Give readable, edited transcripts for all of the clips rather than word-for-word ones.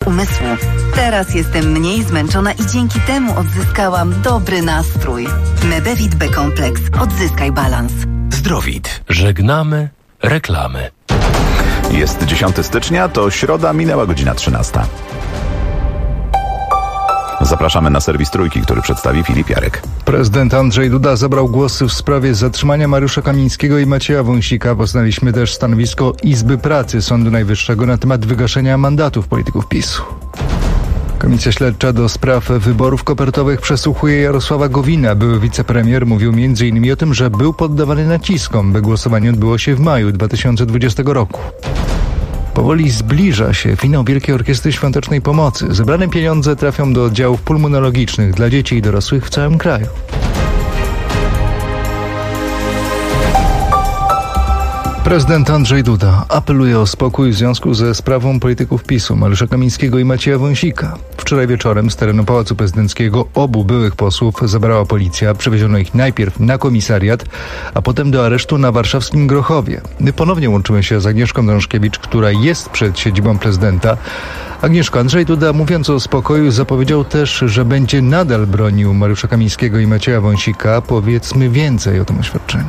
umysłu. Teraz jestem mniej zmęczona i dzięki temu odzyskałam dobry nastrój. Mebevit B-kompleks. Odzyskaj balans. Zdrowit. Żegnamy reklamy. Jest 10 stycznia, to środa, minęła godzina 13. Zapraszamy na serwis Trójki, który przedstawi Filip Jarek. Prezydent Andrzej Duda zabrał głos w sprawie zatrzymania Mariusza Kamińskiego i Macieja Wąsika. Poznaliśmy też stanowisko Izby Pracy Sądu Najwyższego na temat wygaszenia mandatów polityków PiS-u. Komisja Śledcza do spraw wyborów kopertowych przesłuchuje Jarosława Gowina. Były wicepremier mówił m.in. o tym, że był poddawany naciskom, by głosowanie odbyło się w maju 2020 roku. Powoli zbliża się finał Wielkiej Orkiestry Świątecznej Pomocy. Zebrane pieniądze trafią do oddziałów pulmonologicznych dla dzieci i dorosłych w całym kraju. Prezydent Andrzej Duda apeluje o spokój w związku ze sprawą polityków PiS-u Mariusza Kamińskiego i Macieja Wąsika. Wczoraj wieczorem z terenu Pałacu Prezydenckiego obu byłych posłów zabrała policja. Przewieziono ich najpierw na komisariat, a potem do aresztu na warszawskim Grochowie. My ponownie łączymy się z Agnieszką Dążkiewicz, która jest przed siedzibą prezydenta. Agnieszko, Andrzej Duda, mówiąc o spokoju, zapowiedział też, że będzie nadal bronił Mariusza Kamińskiego i Macieja Wąsika. Powiedzmy więcej o tym oświadczeniu.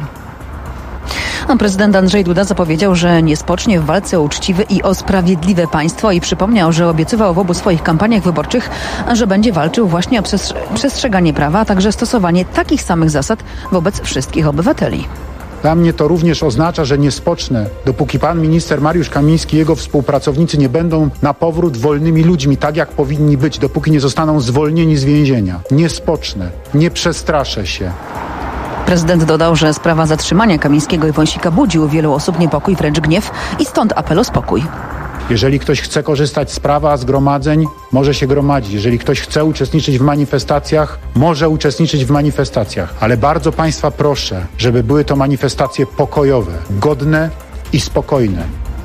Prezydent Andrzej Duda zapowiedział, że nie spocznie w walce o uczciwe i o sprawiedliwe państwo i przypomniał, że obiecywał w obu swoich kampaniach wyborczych, że będzie walczył właśnie o przestrzeganie prawa, a także stosowanie takich samych zasad wobec wszystkich obywateli. Dla mnie to również oznacza, że nie spocznę, dopóki pan minister Mariusz Kamiński i jego współpracownicy nie będą na powrót wolnymi ludźmi, tak jak powinni być, dopóki nie zostaną zwolnieni z więzienia. Nie spocznę, nie przestraszę się. Prezydent dodał, że sprawa zatrzymania Kamińskiego i Wąsika budzi u wielu osób niepokój, wręcz gniew i stąd apel o spokój. Jeżeli ktoś chce korzystać z prawa zgromadzeń, może się gromadzić. Jeżeli ktoś chce uczestniczyć w manifestacjach, może uczestniczyć w manifestacjach. Ale bardzo państwa proszę, żeby były to manifestacje pokojowe, godne i spokojne.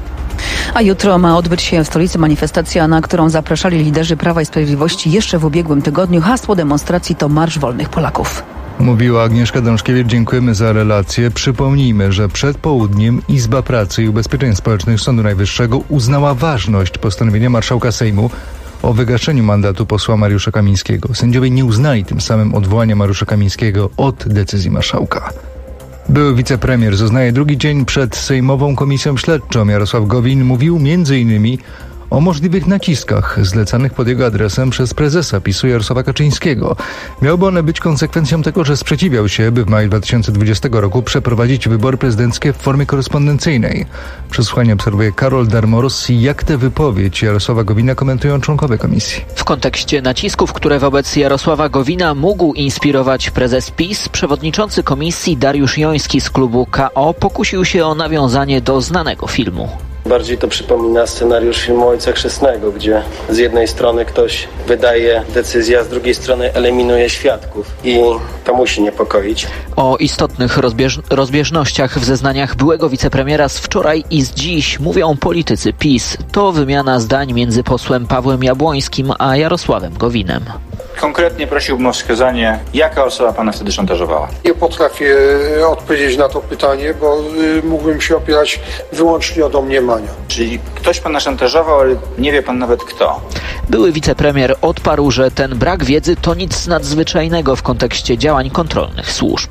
A jutro ma odbyć się w stolicy manifestacja, na którą zapraszali liderzy Prawa i Sprawiedliwości jeszcze w ubiegłym tygodniu. Hasło demonstracji to Marsz Wolnych Polaków. Mówiła Agnieszka Dążkiewicz. Dziękujemy za relację. Przypomnijmy, że przed południem Izba Pracy i Ubezpieczeń Społecznych Sądu Najwyższego uznała ważność postanowienia marszałka Sejmu o wygaszeniu mandatu posła Mariusza Kamińskiego. Sędziowie nie uznali tym samym odwołania Mariusza Kamińskiego od decyzji marszałka. Były wicepremier zeznaje drugi dzień przed Sejmową Komisją Śledczą. Jarosław Gowin mówił m.in. o możliwych naciskach zlecanych pod jego adresem przez prezesa PiS-u Jarosława Kaczyńskiego. Miałyby one być konsekwencją tego, że sprzeciwiał się, by w maju 2020 roku przeprowadzić wybory prezydenckie w formie korespondencyjnej. Przesłuchanie obserwuje Karol Darmoros. Jak tę wypowiedź Jarosława Gowina komentują członkowie komisji? W kontekście nacisków, które wobec Jarosława Gowina mógł inspirować prezes PiS, przewodniczący komisji Dariusz Joński z klubu KO pokusił się o nawiązanie do znanego filmu. Bardziej to przypomina scenariusz filmu Ojca Chrzestnego, gdzie z jednej strony ktoś wydaje decyzję, a z drugiej strony eliminuje świadków. I to musi niepokoić. O istotnych rozbieżnościach w zeznaniach byłego wicepremiera z wczoraj i z dziś mówią politycy PiS. To wymiana zdań między posłem Pawłem Jabłońskim a Jarosławem Gowinem. Konkretnie prosiłbym o wskazanie, jaka osoba pana wtedy szantażowała? Nie potrafię odpowiedzieć na to pytanie, bo mógłbym się opierać wyłącznie o domniemania. Czyli ktoś pana szantażował, ale nie wie pan nawet kto. Były wicepremier odparł, że ten brak wiedzy to nic nadzwyczajnego w kontekście działań kontrolnych służb.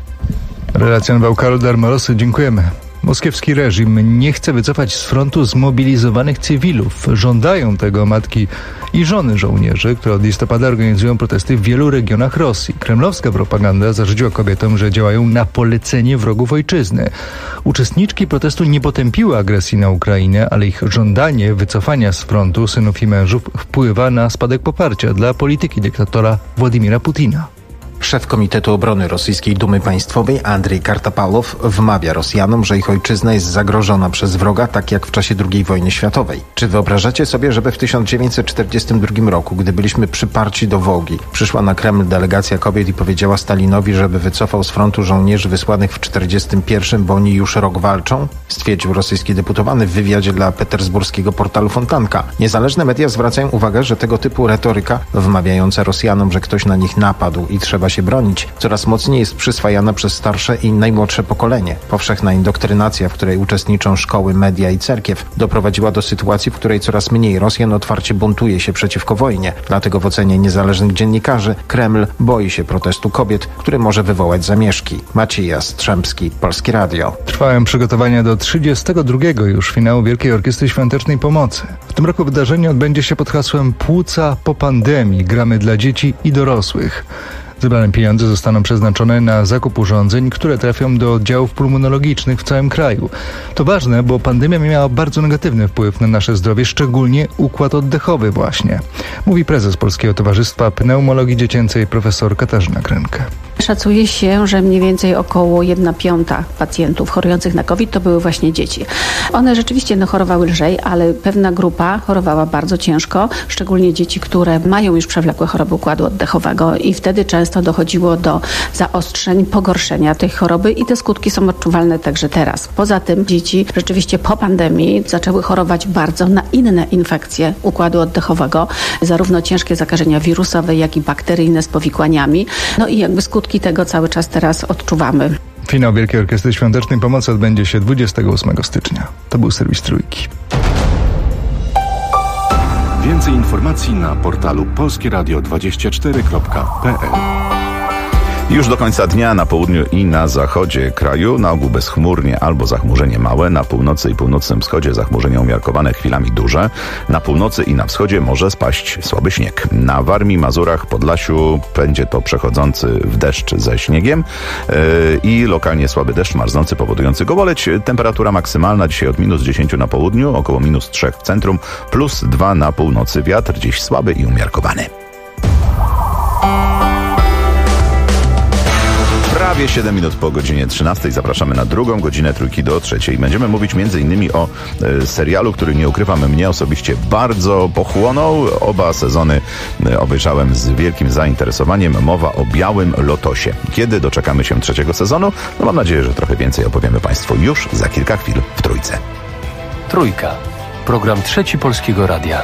Relacjonował Karol Darmoros. Dziękujemy. Moskiewski reżim nie chce wycofać z frontu zmobilizowanych cywilów. Żądają tego matki i żony żołnierzy, które od listopada organizują protesty w wielu regionach Rosji. Kremlowska propaganda zarzuciła kobietom, że działają na polecenie wrogów ojczyzny. Uczestniczki protestu nie potępiły agresji na Ukrainę, ale ich żądanie wycofania z frontu synów i mężów wpływa na spadek poparcia dla polityki dyktatora Władimira Putina. Szef Komitetu Obrony Rosyjskiej Dumy Państwowej Andrzej Kartapalow wmawia Rosjanom, że ich ojczyzna jest zagrożona przez wroga, tak jak w czasie II wojny światowej. Czy wyobrażacie sobie, żeby w 1942 roku, gdy byliśmy przyparci do Wołgi, przyszła na Kreml delegacja kobiet i powiedziała Stalinowi, żeby wycofał z frontu żołnierzy wysłanych w 1941, bo oni już rok walczą? Stwierdził rosyjski deputowany w wywiadzie dla petersburskiego portalu Fontanka. Niezależne media zwracają uwagę, że tego typu retoryka wmawiająca Rosjanom, że ktoś na nich napadł i trzeba umiała się bronić, coraz mocniej jest przyswajana przez starsze i najmłodsze pokolenie. Powszechna indoktrynacja, w której uczestniczą szkoły, media i cerkiew, doprowadziła do sytuacji, w której coraz mniej Rosjan otwarcie buntuje się przeciwko wojnie. Dlatego w ocenie niezależnych dziennikarzy Kreml boi się protestu kobiet, który może wywołać zamieszki. Maciej Jastrzębski, Polskie Radio. Trwają przygotowania do 32. już finału Wielkiej Orkiestry Świątecznej Pomocy. W tym roku wydarzenie odbędzie się pod hasłem Płuca po pandemii. Gramy dla dzieci i dorosłych. Zebrane pieniądze zostaną przeznaczone na zakup urządzeń, które trafią do oddziałów pulmonologicznych w całym kraju. To ważne, bo pandemia miała bardzo negatywny wpływ na nasze zdrowie, szczególnie układ oddechowy właśnie. Mówi prezes Polskiego Towarzystwa Pneumologii Dziecięcej profesor Katarzyna Krynkę. Szacuje się, że mniej więcej około 1/5 pacjentów chorujących na COVID to były właśnie dzieci. One rzeczywiście chorowały lżej, ale pewna grupa chorowała bardzo ciężko, szczególnie dzieci, które mają już przewlekłe choroby układu oddechowego i wtedy często dochodziło do zaostrzeń, pogorszenia tej choroby i te skutki są odczuwalne także teraz. Poza tym dzieci rzeczywiście po pandemii zaczęły chorować bardzo na inne infekcje układu oddechowego, zarówno ciężkie zakażenia wirusowe, jak i bakteryjne z powikłaniami. I jakby skutki tego cały czas teraz odczuwamy. Finał Wielkiej Orkiestry Świątecznej Pomocy odbędzie się 28 stycznia. To był serwis Trójki. Więcej informacji na portalu polskieradio24.pl. Już do końca dnia na południu i na zachodzie kraju, na ogół bezchmurnie albo zachmurzenie małe, na północy i północnym wschodzie zachmurzenia umiarkowane, chwilami duże, na północy i na wschodzie może spaść słaby śnieg. Na Warmii, Mazurach, Podlasiu będzie to przechodzący w deszcz ze śniegiem i lokalnie słaby deszcz marznący powodujący gołoleć. Temperatura maksymalna dzisiaj od -10 na południu, około -3 w centrum, +2 na północy. Wiatr dziś słaby i umiarkowany. Prawie 7 minut po godzinie 13 zapraszamy na drugą godzinę Trójki do 3. Będziemy mówić m.in. o serialu, który, nie ukrywam, mnie osobiście bardzo pochłonął. Oba sezony obejrzałem z wielkim zainteresowaniem. Mowa o Białym Lotosie. Kiedy doczekamy się 3. sezonu? Mam nadzieję, że trochę więcej opowiemy Państwu już za kilka chwil w Trójce. Trójka. Program Trzeci Polskiego Radia.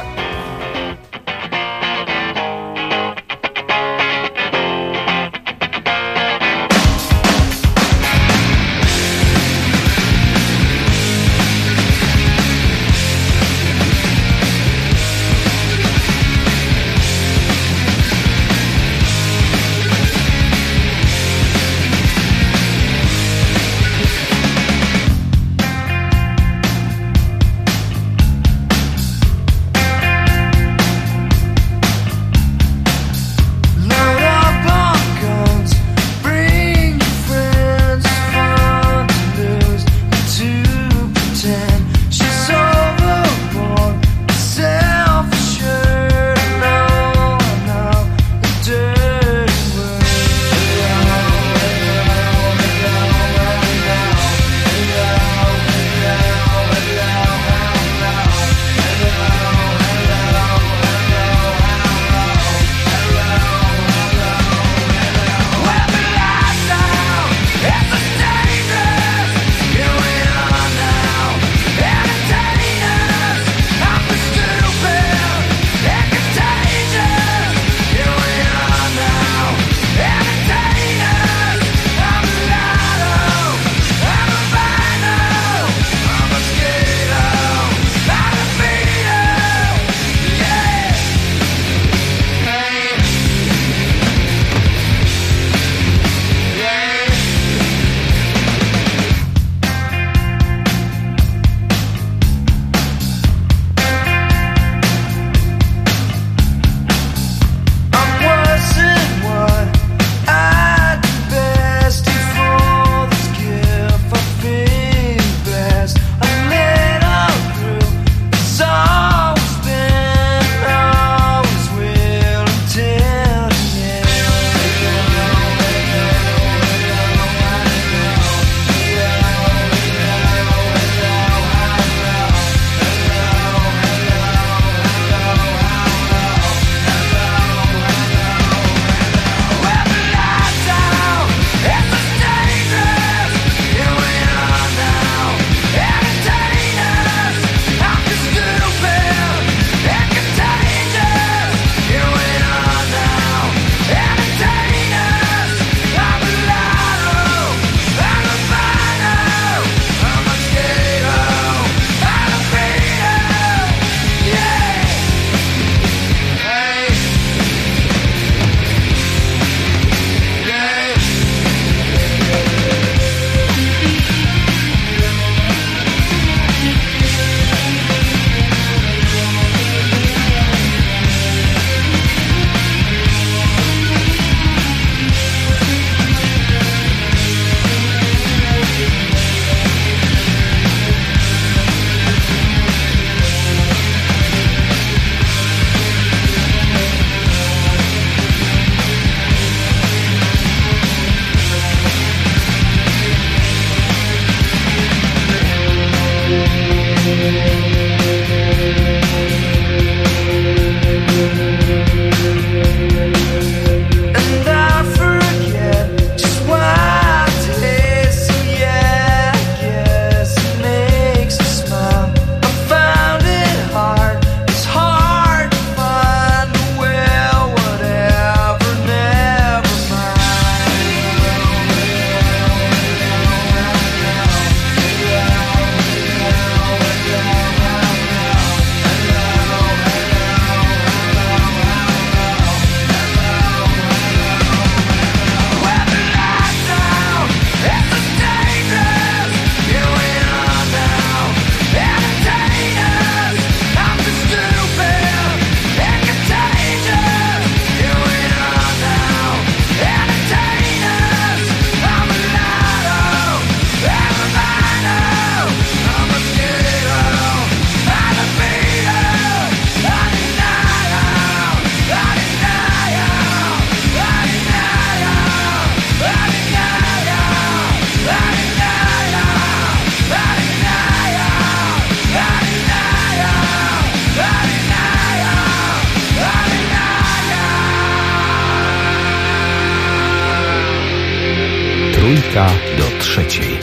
Trójka do trzeciej.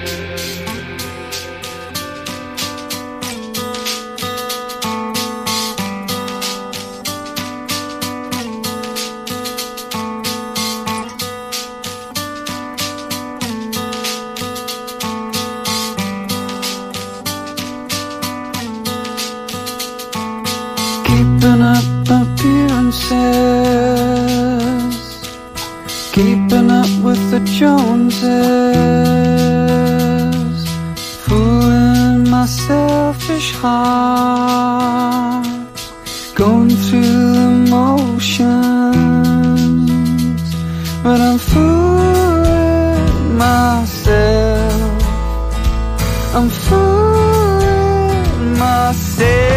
Keeping up appearances, keeping up with the Joneses, fooling my selfish heart, going through the motions, but I'm fooling myself, I'm fooling myself.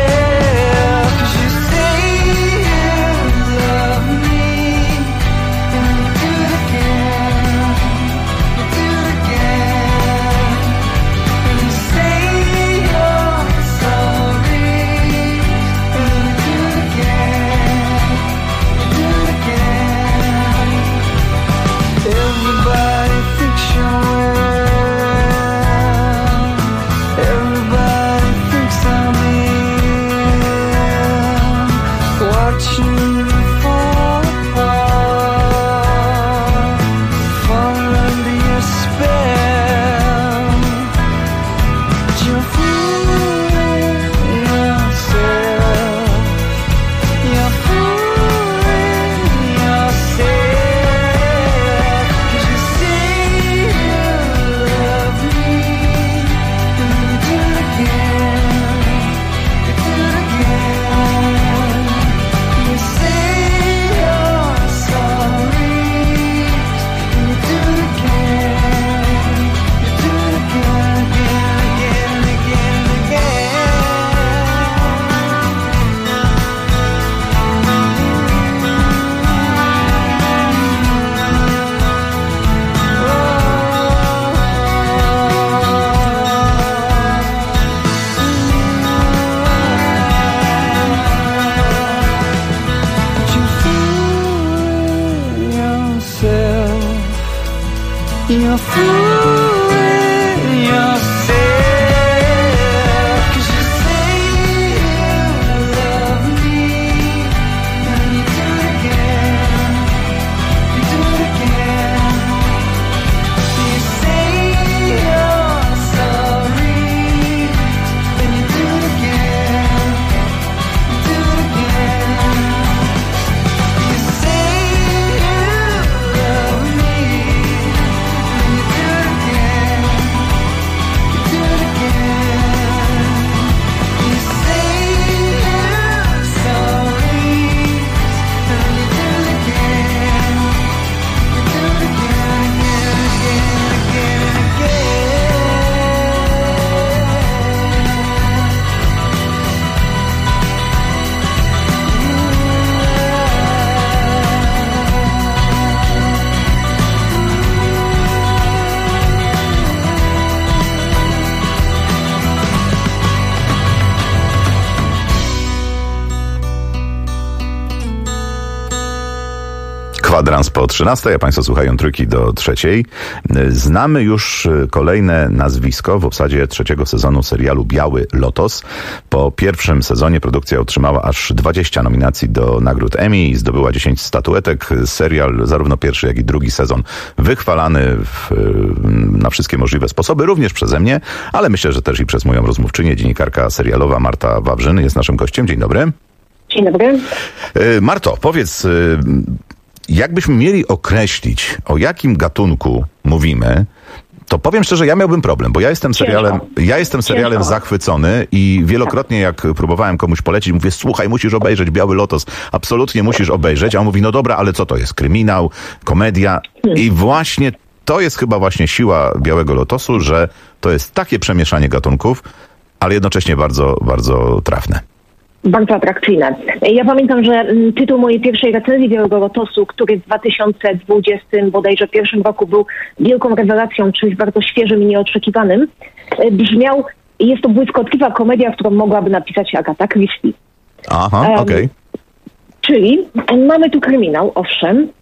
You're fooling yourself, 'cause you say you love me, and you do it again, you do it again. You say you're sorry, and you do it again, you do it again. You say you love me, Kwadrans po 13, a Państwo słuchają Trójki do trzeciej. Znamy już kolejne nazwisko w obsadzie trzeciego sezonu serialu Biały Lotos. Po pierwszym sezonie produkcja otrzymała aż 20 nominacji do nagród Emmy i zdobyła 10 statuetek. Serial, zarówno pierwszy, jak i drugi sezon, wychwalany na wszystkie możliwe sposoby, również przeze mnie, ale myślę, że też i przez moją rozmówczynię, dziennikarka serialowa Marta Wawrzyn jest naszym gościem. Dzień dobry. Dzień dobry. Marto, powiedz, jakbyśmy mieli określić, o jakim gatunku mówimy, to powiem szczerze, ja miałbym problem, bo ja jestem serialem zachwycony i wielokrotnie jak próbowałem komuś polecić, mówię, słuchaj, musisz obejrzeć Biały Lotos, absolutnie musisz obejrzeć, a on mówi, no dobra, ale co to jest? Kryminał, komedia i właśnie to jest chyba właśnie siła Białego Lotosu, że to jest takie przemieszanie gatunków, ale jednocześnie bardzo, bardzo trafne. Bardzo atrakcyjne. Ja pamiętam, że tytuł mojej pierwszej recenzji Białego Lotosu, który w 2020 bodajże pierwszym roku był wielką rewelacją, czymś bardzo świeżym i nieoczekiwanym, brzmiał: jest to błyskotliwa komedia, którą mogłaby napisać Agatha Christie. Aha, okej. Czyli mamy tu kryminał, owszem,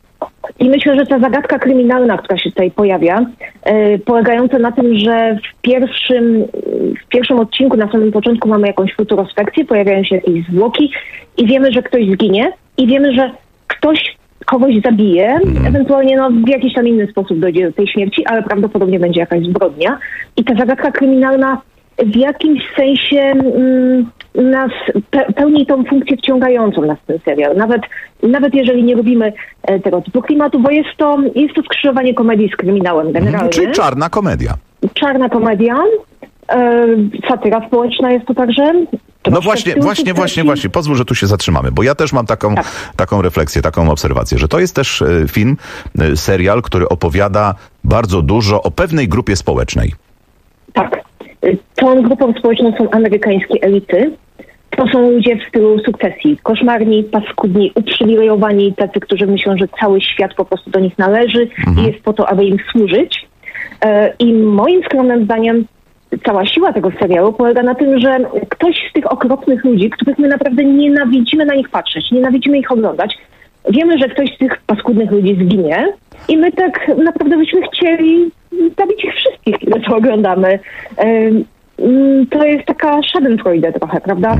I myślę, że ta zagadka kryminalna, która się tutaj pojawia, polegająca na tym, że w pierwszym odcinku, na samym początku mamy jakąś futurospekcję, pojawiają się jakieś zwłoki i wiemy, że ktoś zginie i wiemy, że ktoś kogoś zabije, ewentualnie w jakiś tam inny sposób dojdzie do tej śmierci, ale prawdopodobnie będzie jakaś zbrodnia. I ta zagadka kryminalna w jakimś sensie nas pełni tą funkcję wciągającą nas ten serial. Nawet jeżeli nie lubimy tego typu klimatu, bo jest to skrzyżowanie komedii z kryminałem generalnie. Czyli czarna komedia. Czarna komedia. Satyra społeczna jest to także. No właśnie. Pozwól, że tu się zatrzymamy, bo ja też mam taką refleksję, taką obserwację, że to jest też film, serial, który opowiada bardzo dużo o pewnej grupie społecznej. Tak. Tą grupą społeczną są amerykańskie elity. To są ludzie w stylu sukcesji. Koszmarni, paskudni, uprzywilejowani, tacy, którzy myślą, że cały świat po prostu do nich należy i jest po to, aby im służyć. I moim skromnym zdaniem cała siła tego serialu polega na tym, że ktoś z tych okropnych ludzi, których my naprawdę nienawidzimy na nich patrzeć, nienawidzimy ich oglądać, wiemy, że ktoś z tych paskudnych ludzi zginie i my tak naprawdę byśmy chcieli zabić ich wszystkich, kiedy to oglądamy. To jest taka schadenfreude trochę, prawda?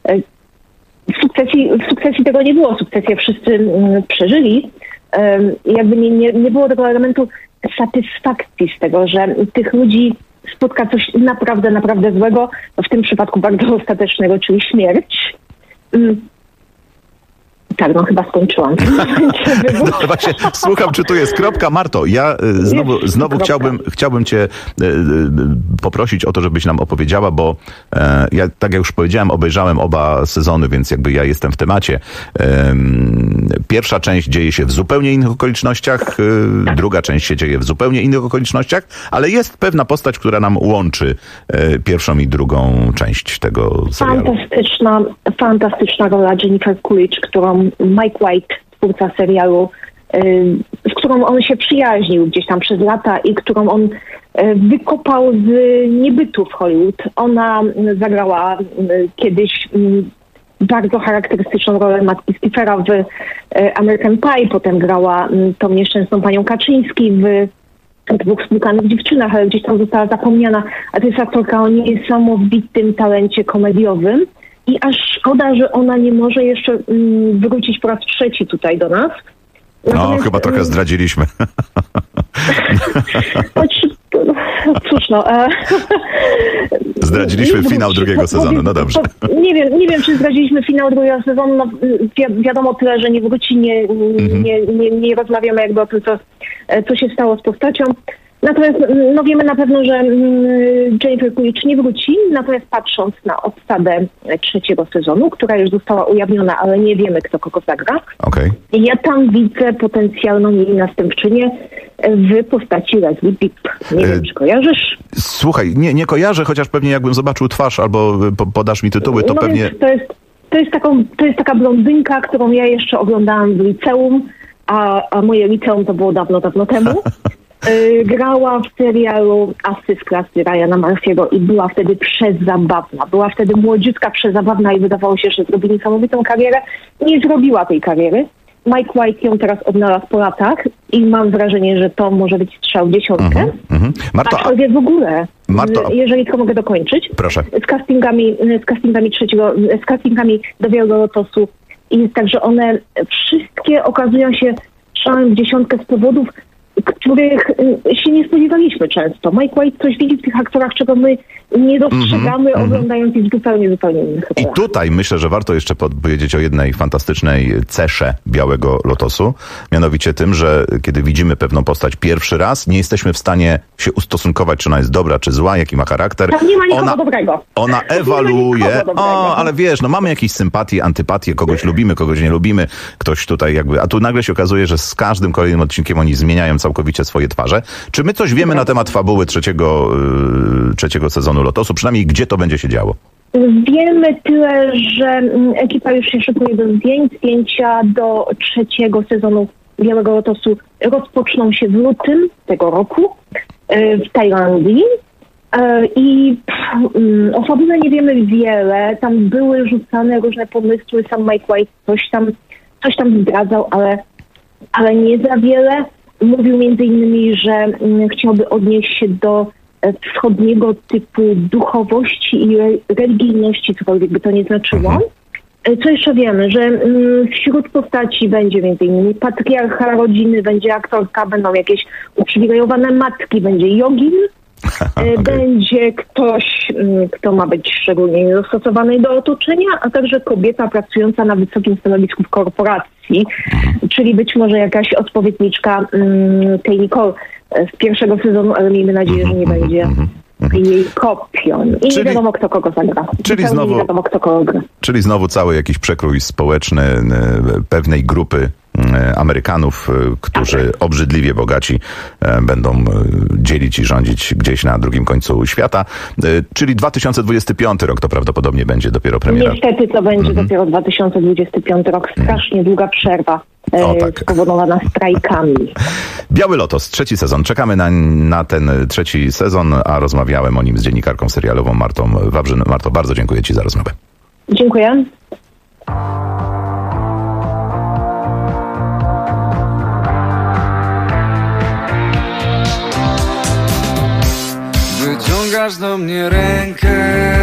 W sukcesji tego nie było. Sukcesję wszyscy przeżyli. Jakby nie było tego elementu satysfakcji z tego, że tych ludzi spotka coś naprawdę, naprawdę złego, w tym przypadku bardzo ostatecznego, czyli śmierć. Tak, chyba skończyłam. No właśnie, słucham, czy tu jest kropka. Marto, ja znowu chciałbym cię poprosić o to, żebyś nam opowiedziała, bo ja, tak jak już powiedziałem, obejrzałem oba sezony, więc jakby ja jestem w temacie. Pierwsza część dzieje się w zupełnie innych okolicznościach, druga część się dzieje w zupełnie innych okolicznościach, ale jest pewna postać, która nam łączy pierwszą i drugą część tego serialu. Fantastyczna rola Jennifer Coolidge, którą Mike White, twórca serialu, z którą on się przyjaźnił gdzieś tam przez lata i którą on wykopał z niebytu w Hollywood. Ona zagrała kiedyś bardzo charakterystyczną rolę matki Stephera w American Pie, potem grała tą nieszczęsną panią Kaczyński w Dwóch spłukanych dziewczynach, ale gdzieś tam została zapomniana. A to jest aktorka o niesamowitym talencie komediowym. I aż szkoda, że ona nie może jeszcze wrócić po raz trzeci tutaj do nas. Natomiast, chyba trochę zdradziliśmy. Cóż, Zdradziliśmy finał drugiego sezonu, no dobrze. Nie wiem, czy zdradziliśmy finał drugiego sezonu. No, wiadomo tyle, że nie wróci, nie rozmawiamy jakby o tym, co się stało z postacią. Natomiast wiemy na pewno, że Jennifer Coolidge nie wróci, natomiast patrząc na obsadę trzeciego sezonu, która już została ujawniona, ale nie wiemy, kto kogo zagra, ja tam widzę potencjalną jej następczynię w postaci Leslie Bibb. Nie wiem, czy kojarzysz? Słuchaj, nie kojarzę, chociaż pewnie jakbym zobaczył twarz albo podasz mi tytuły, to pewnie... To jest taka blondynka, którą ja jeszcze oglądałam w liceum, a moje liceum to było dawno temu. Grała w serialu Asy z klasy Ryana Murphy'ego i była wtedy przezabawna. Była wtedy młodziutka, przezabawna i wydawało się, że zrobi niesamowitą karierę. Nie zrobiła tej kariery. Mike White ją teraz odnalazł po latach i mam wrażenie, że to może być strzał w dziesiątkę. Aczkolwiek w ogóle, jeżeli tylko mogę dokończyć, proszę. Z castingami do Białego Lotosu i jest tak, że one wszystkie okazują się strzałem w dziesiątkę z powodów, których się nie spodziewaliśmy często. Mike White coś widzi w tych aktorach, czego my nie dostrzegamy, oglądając ich zupełnie innych rolach. I tutaj myślę, że warto jeszcze powiedzieć o jednej fantastycznej cesze Białego Lotosu, mianowicie tym, że kiedy widzimy pewną postać pierwszy raz, nie jesteśmy w stanie się ustosunkować, czy ona jest dobra, czy zła, jaki ma charakter. Tam nie ma nikogo dobrego. Ona ewoluuje. Ale wiesz, mamy jakieś sympatie, antypatie, kogoś lubimy, kogoś nie lubimy, ktoś tutaj jakby... A tu nagle się okazuje, że z każdym kolejnym odcinkiem oni zmieniają całkowicie swoje twarze. Czy my coś wiemy na temat fabuły trzeciego sezonu Lotosu? Przynajmniej gdzie to będzie się działo? Wiemy tyle, że ekipa już się szykuje do zdjęć. Zdjęcia do trzeciego sezonu Białego Lotosu rozpoczną się w lutym tego roku w Tajlandii. I o fabule nie wiemy wiele. Tam były rzucane różne pomysły. Sam Mike White coś tam zdradzał, ale ale nie za wiele. Mówił między innymi, że chciałby odnieść się do wschodniego typu duchowości i religijności, cokolwiek by to nie znaczyło. Co jeszcze wiemy, że wśród postaci będzie między innymi patriarcha rodziny, będzie aktorka, będą jakieś uprzywilejowane matki, będzie jogin, będzie ktoś, kto ma być szczególnie niedostosowany do otoczenia, a także kobieta pracująca na wysokim stanowisku w korporacji, czyli być może jakaś odpowiedniczka tej Nicole z pierwszego sezonu, ale miejmy nadzieję, że nie będzie jej kopią. I nie wiadomo, kto kogo zagra. Nie wiadomo, kto kogo gra. Czyli znowu cały jakiś przekrój społeczny pewnej grupy Amerykanów, którzy obrzydliwie bogaci będą dzielić i rządzić gdzieś na drugim końcu świata. Czyli 2025 rok to prawdopodobnie będzie dopiero premiera. Niestety to będzie dopiero 2025 rok. Strasznie długa przerwa. Spowodowana strajkami. Biały Lotos, 3. sezon. Czekamy na ten 3. sezon, a rozmawiałem o nim z dziennikarką serialową Martą Wawrzyn. Marto, bardzo dziękuję Ci za rozmowę. Dziękuję. Wyciągasz do mnie rękę.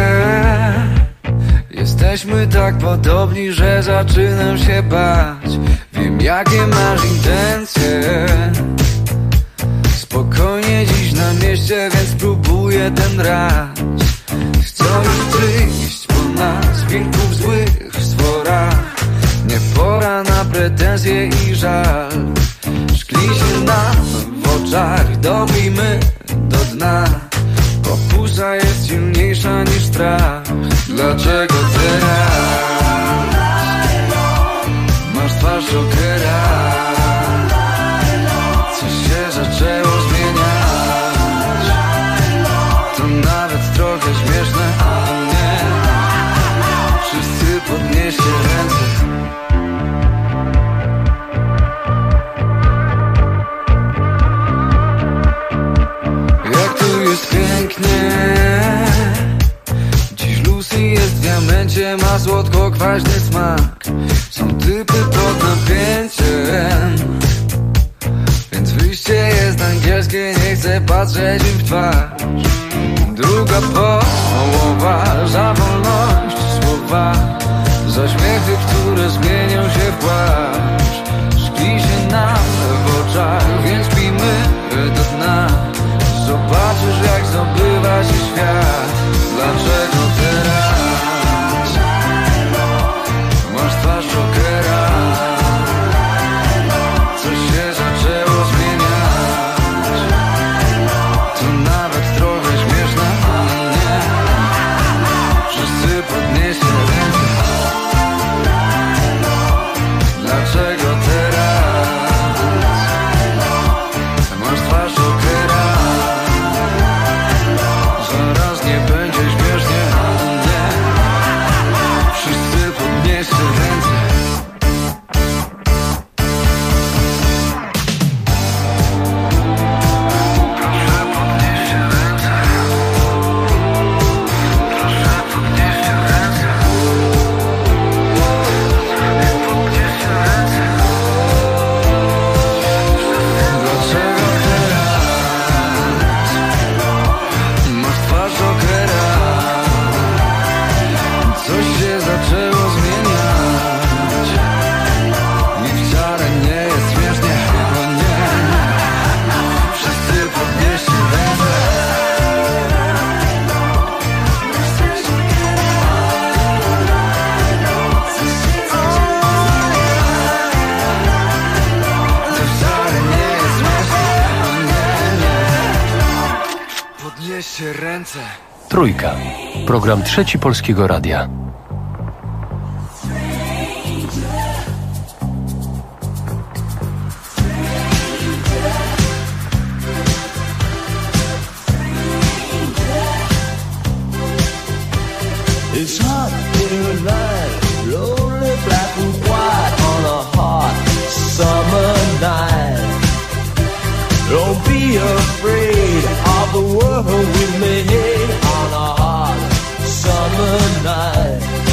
Jesteśmy tak podobni, że zaczynam się bać. Wiem, jakie masz intencje. Spokojnie dziś na mieście, więc spróbuję ten raz. Chcę już przyjść po nas, wilków złych swora. Nie pora na pretensje i żal. Szkli się nam w oczach, dobijmy do dna. Pokusa jest silniejsza niż strach. Dlaczego teraz masz twarz Jokera? Coś się zaczęło zmieniać. To nawet trochę śmieszne, a nie. Wszyscy podnieście ręce. Jak tu jest pięknie. Dziś Lucy jest w diamencie, ma słodko-kwaśny smak. Są typy pod napięciem, więc wyjście jest angielskie, nie chcę patrzeć im w twarz. Druga połowa, za wolność słowa, za śmiechy, które zmienią się w płacz. Szkli się nam w oczach, więc pijmy do dna. Zobaczysz, jak zdobywa się świat. Dlaczego teraz masz twarz Jokera? Coś się zaczęło zmieniać. To nawet trochę śmieszne, ale nie. Wszyscy podnieście ręce. Dlaczego teraz masz twarz Jokera? Zaraz nie będzie śmiesznie, ale nie. Wszyscy podnieście ręce. Proszę podnieście ręce. Proszę podnieście ręce. Podnieście ręce. Dlaczego teraz masz twarz Jokera? Coś się zaczęło zmieniać. I wcale nie jest śmiesznie, o nie. Wszyscy podnieście ręce. To wcale nie jest śmiesznie, o nie. Podnieście ręce. Trójka. Program 3 Polskiego Radia. It's hot in the night, lonely black and white on a hot summer night. Don't be afraid of the world we made on a hot summer night.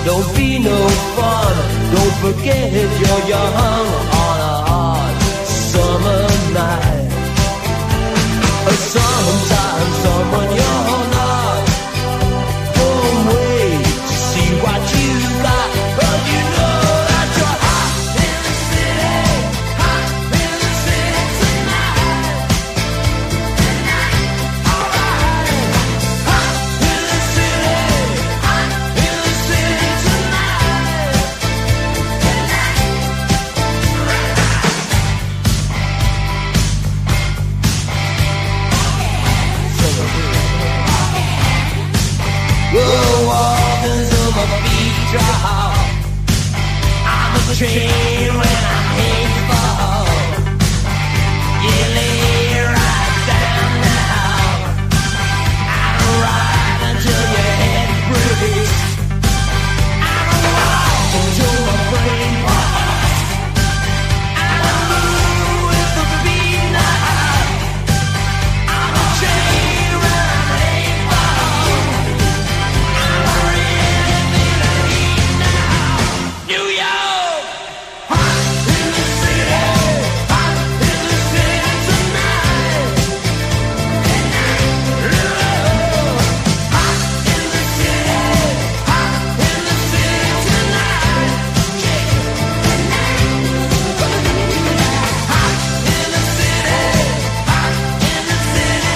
don't be no fun. Don't forget you're young on a hot summer night. Sometimes someone you're not won't wait to see what you got, but you know that you're hot in the city, hot in the city tonight. Alright, hot in the city, hot in the city tonight. We'll walk until my feet drop. I'm a train when I hit the ball. You lay right down now. I'll ride until your head breaks. I'll walk until my brain pops. I'll move with the beat now. I'm a train when I hit the ball. New York, hot in the city, hot in the city tonight. Hot in the city, hot in the city tonight. Hot in the city, hot in the city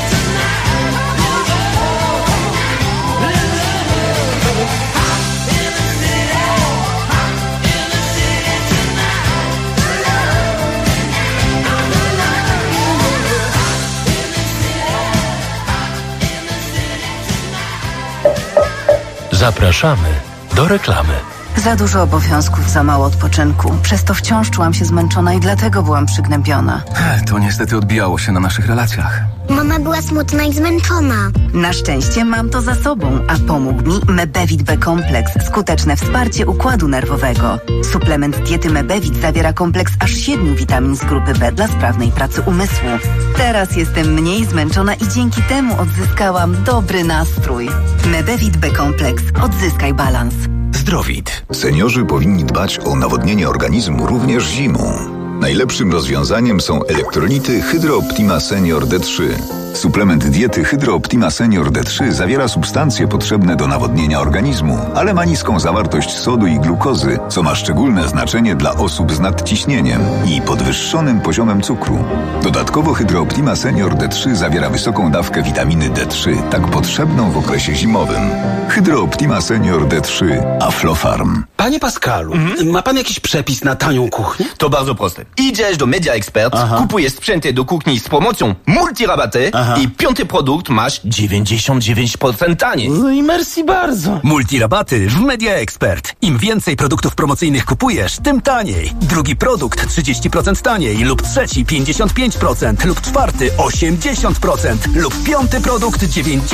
Zapraszamy do reklamy. Za dużo obowiązków, za mało odpoczynku. Przez to wciąż czułam się zmęczona i dlatego byłam przygnębiona. To niestety odbijało się na naszych relacjach. Mama była smutna i zmęczona. Na szczęście mam to za sobą, a pomógł mi Mebevit B-kompleks. Skuteczne wsparcie układu nerwowego. Suplement diety Mebevit zawiera kompleks aż 7 witamin z grupy B dla sprawnej pracy umysłu. Teraz jestem mniej zmęczona i dzięki temu odzyskałam dobry nastrój. Mebevit B-kompleks. Odzyskaj balans. Zdrowit. Seniorzy powinni dbać o nawodnienie organizmu również zimą. Najlepszym rozwiązaniem są elektrolity Hydro Optima Senior D3. Suplement diety Hydro Optima Senior D3 zawiera substancje potrzebne do nawodnienia organizmu, ale ma niską zawartość sodu i glukozy, co ma szczególne znaczenie dla osób z nadciśnieniem i podwyższonym poziomem cukru. Dodatkowo Hydro Optima Senior D3 zawiera wysoką dawkę witaminy D3, tak potrzebną w okresie zimowym. Hydro Optima Senior D3 Aflofarm. Panie Pascalu, ma pan jakiś przepis na tanią kuchnię? To bardzo proste. Idziesz do Media Expert, kupujesz sprzęty do kuchni z promocją multirabaty i piąty produkt masz 99% taniej. No i merci bardzo. Multirabaty w Media Expert. Im więcej produktów promocyjnych kupujesz, tym taniej. Drugi produkt 30% taniej lub trzeci 55% lub czwarty 80% lub piąty produkt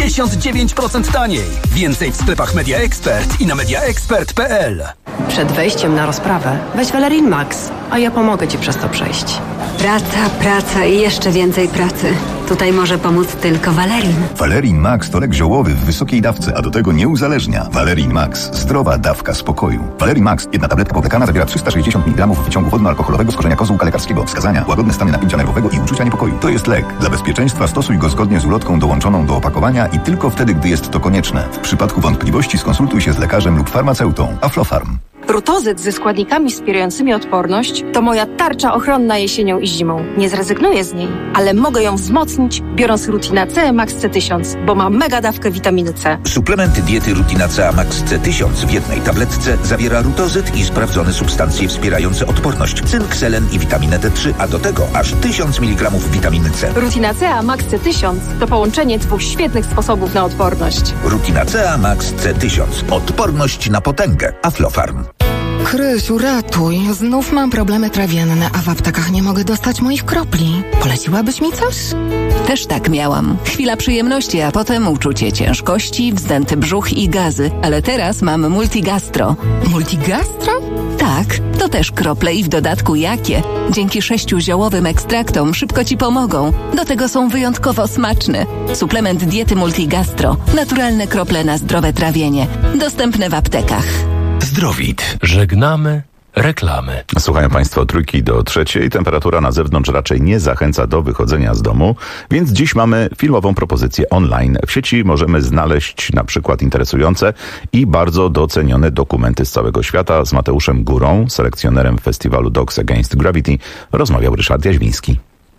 99% taniej. Więcej w sklepach Media Expert i na mediaexpert.pl. Przed wejściem na rozprawę weź Valerin Max, a ja pomogę Ci przez to przejść. Praca i jeszcze więcej pracy. Tutaj może pomóc tylko Valerin. Valerin Max to lek ziołowy w wysokiej dawce, a do tego nie uzależnia. Valerin Max. Zdrowa dawka spokoju. Valerin Max. Jedna tabletka powlekana zawiera 360 mg wyciągu wodno-alkoholowego z korzenia kozłka lekarskiego. Wskazania: łagodne stany napięcia nerwowego i uczucia niepokoju. To jest lek. Dla bezpieczeństwa stosuj go zgodnie z ulotką dołączoną do opakowania i tylko wtedy, gdy jest to konieczne. W przypadku wątpliwości skonsultuj się z lekarzem lub farmaceutą. Aflofarm. Rutozyt ze składnikami wspierającymi odporność to moja tarcza ochronna jesienią i zimą. Nie zrezygnuję z niej, ale mogę ją wzmocnić, biorąc Rutina C Max C1000, bo ma mega dawkę witaminy C. Suplement diety Rutina C Max C1000 w jednej tabletce zawiera rutozyt i sprawdzone substancje wspierające odporność, cynk, selen i witaminę D3, a do tego aż 1000 mg witaminy C. Rutina C Max C1000 to połączenie dwóch świetnych sposobów na odporność. Rutina C Max C1000. Odporność na potęgę. Aflofarm. Krysiu, ratuj. Znów mam problemy trawienne, a w aptekach nie mogę dostać moich kropli. Poleciłabyś mi coś? Też tak miałam. Chwila przyjemności, a potem uczucie ciężkości, wzdęty brzuch i gazy. Ale teraz mam Multigastro. Multigastro? Tak, to też krople i w dodatku jakie. Dzięki 6 ziołowym ekstraktom szybko Ci pomogą. Do tego są wyjątkowo smaczne. Suplement diety Multigastro. Naturalne krople na zdrowe trawienie. Dostępne w aptekach. Zdrowit. Żegnamy reklamy. Słuchają Państwo 2-3. Temperatura na zewnątrz raczej nie zachęca do wychodzenia z domu, więc dziś mamy filmową propozycję online. W sieci możemy znaleźć na przykład interesujące i bardzo docenione dokumenty z całego świata. Z Mateuszem Górą, selekcjonerem festiwalu Dogs Against Gravity, rozmawiał Ryszard Jaźwiński.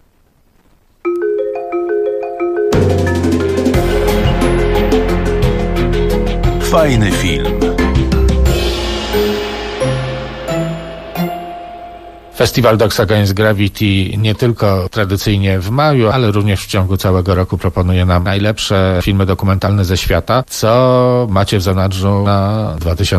Fajny film. Festiwal Dogs Against Gravity nie tylko tradycyjnie w maju, ale również w ciągu całego roku proponuje nam najlepsze filmy dokumentalne ze świata. Co macie w zanadrzu na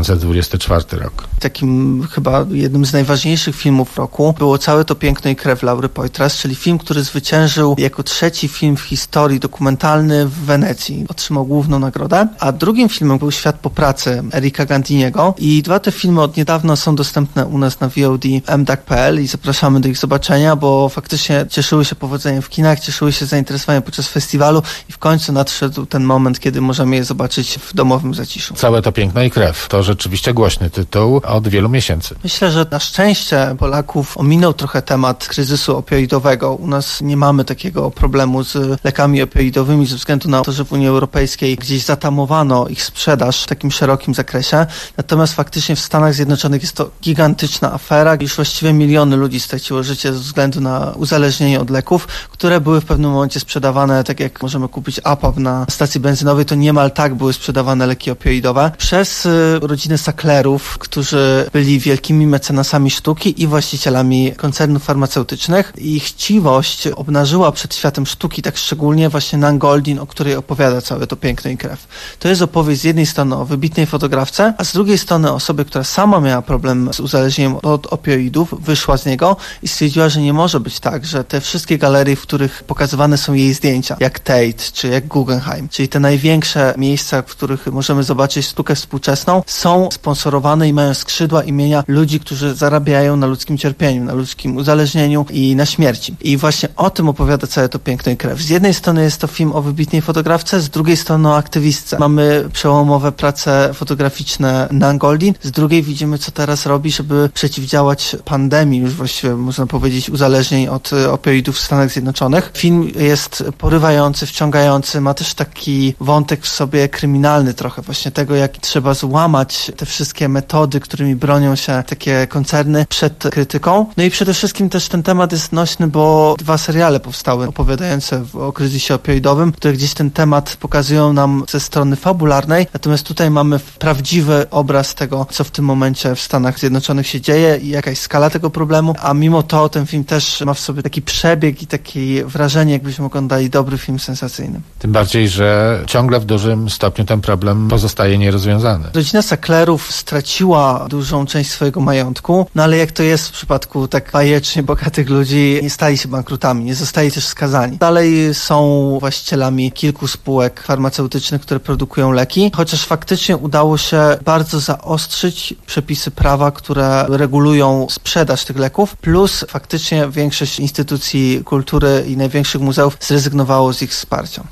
2024 rok? Takim chyba jednym z najważniejszych filmów roku było Całe to piękno i krew Laury Poitras, czyli film, który zwyciężył jako trzeci film w historii dokumentalny w Wenecji. Otrzymał główną nagrodę. A drugim filmem był Świat po pracy Erika Gandiniego. I dwa te filmy od niedawna są dostępne u nas na VOD mdag.pl i zapraszamy do ich zobaczenia, bo faktycznie cieszyły się powodzeniem w kinach, cieszyły się zainteresowaniem podczas festiwalu i w końcu nadszedł ten moment, kiedy możemy je zobaczyć w domowym zaciszu. Całe to piękno i krew. To rzeczywiście głośny tytuł od wielu miesięcy. Myślę, że na szczęście Polaków ominął trochę temat kryzysu opioidowego. U nas nie mamy takiego problemu z lekami opioidowymi ze względu na to, że w Unii Europejskiej gdzieś zatamowano ich sprzedaż w takim szerokim zakresie. Natomiast faktycznie w Stanach Zjednoczonych jest to gigantyczna afera. Już właściwie miliony ludzi straciło życie ze względu na uzależnienie od leków, które były w pewnym momencie sprzedawane, tak jak możemy kupić APAP na stacji benzynowej, to niemal tak były sprzedawane leki opioidowe przez rodzinę Sacklerów, którzy byli wielkimi mecenasami sztuki i właścicielami koncernów farmaceutycznych. Ich chciwość obnażyła przed światem sztuki, tak szczególnie właśnie Nan Goldin, o której opowiada Całe to piękno i krew. To jest opowieść z jednej strony o wybitnej fotografce, a z drugiej strony osobie, która sama miała problem z uzależnieniem od opioidów, wyszła z niego i stwierdziła, że nie może być tak, że te wszystkie galerie, w których pokazywane są jej zdjęcia, jak Tate czy jak Guggenheim, czyli te największe miejsca, w których możemy zobaczyć sztukę współczesną, są sponsorowane i mają skrzydła imienia ludzi, którzy zarabiają na ludzkim cierpieniu, na ludzkim uzależnieniu i na śmierci. I właśnie o tym opowiada Całe to piękno i krew. Z jednej strony jest to film o wybitnej fotografce, z drugiej strony o aktywistce. Mamy przełomowe prace fotograficzne Nan Goldin, z drugiej widzimy, co teraz robi, żeby przeciwdziałać pandemii, już właściwie można powiedzieć uzależnień od opioidów w Stanach Zjednoczonych. Film jest porywający, wciągający, ma też taki wątek w sobie kryminalny trochę, właśnie tego, jak trzeba złamać te wszystkie metody, którymi bronią się takie koncerny przed krytyką. No i przede wszystkim też ten temat jest nośny, bo dwa seriale powstały opowiadające o kryzysie opioidowym, które gdzieś ten temat pokazują nam ze strony fabularnej, natomiast tutaj mamy prawdziwy obraz tego, co w tym momencie w Stanach Zjednoczonych się dzieje i jaka jest skala tego problemu, a mimo to ten film też ma w sobie taki przebieg i takie wrażenie, jakbyśmy oglądali dobry film sensacyjny. Tym bardziej, że ciągle w dużym stopniu ten problem pozostaje nierozwiązany. Rodzina Sacklerów straciła dużą część swojego majątku, no ale jak to jest w przypadku tak bajecznie bogatych ludzi, nie stali się bankrutami, nie zostali też skazani. Dalej są właścicielami kilku spółek farmaceutycznych, które produkują leki, chociaż faktycznie udało się bardzo zaostrzyć przepisy prawa, które regulują sprzedaż tych leków, plus faktycznie większość instytucji kultury i największych muzeów zrezygnowało z ich wsparcia.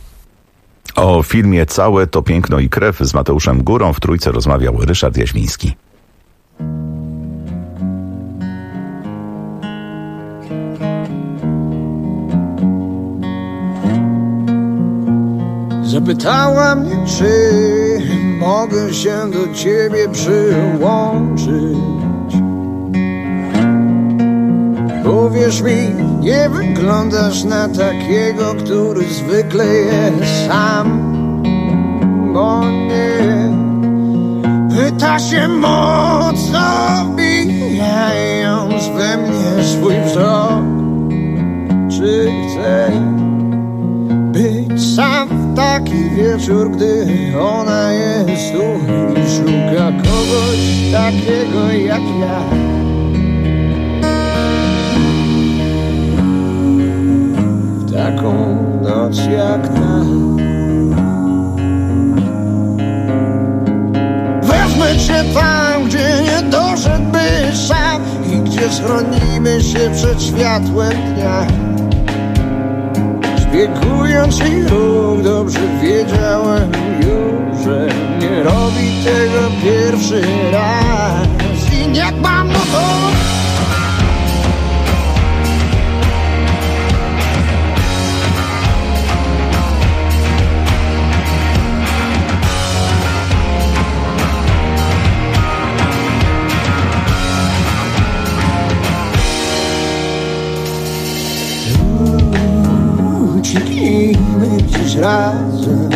O filmie Całe to piękno i krew z Mateuszem Górą w Trójce rozmawiał Ryszard Jaźwiński. Zapytała mnie, czy mogę się do ciebie przyłączyć. Uwierz mi, nie wyglądasz na takiego, który zwykle jest sam. Bo nie pyta się mocno, wbijając we mnie swój wzrok. Czy chcę być sam w taki wieczór, gdy ona jest tu i szuka kogoś takiego jak ja? Taką noc jak ta. Wezmę cię tam, gdzie nie doszedłbyś sam i gdzie schronimy się przed światłem dnia. Zbiegując jej ruch, dobrze wiedziałem już, że nie robi tego pierwszy raz i nie dbam o to. Ucieknijmy gdzieś razem,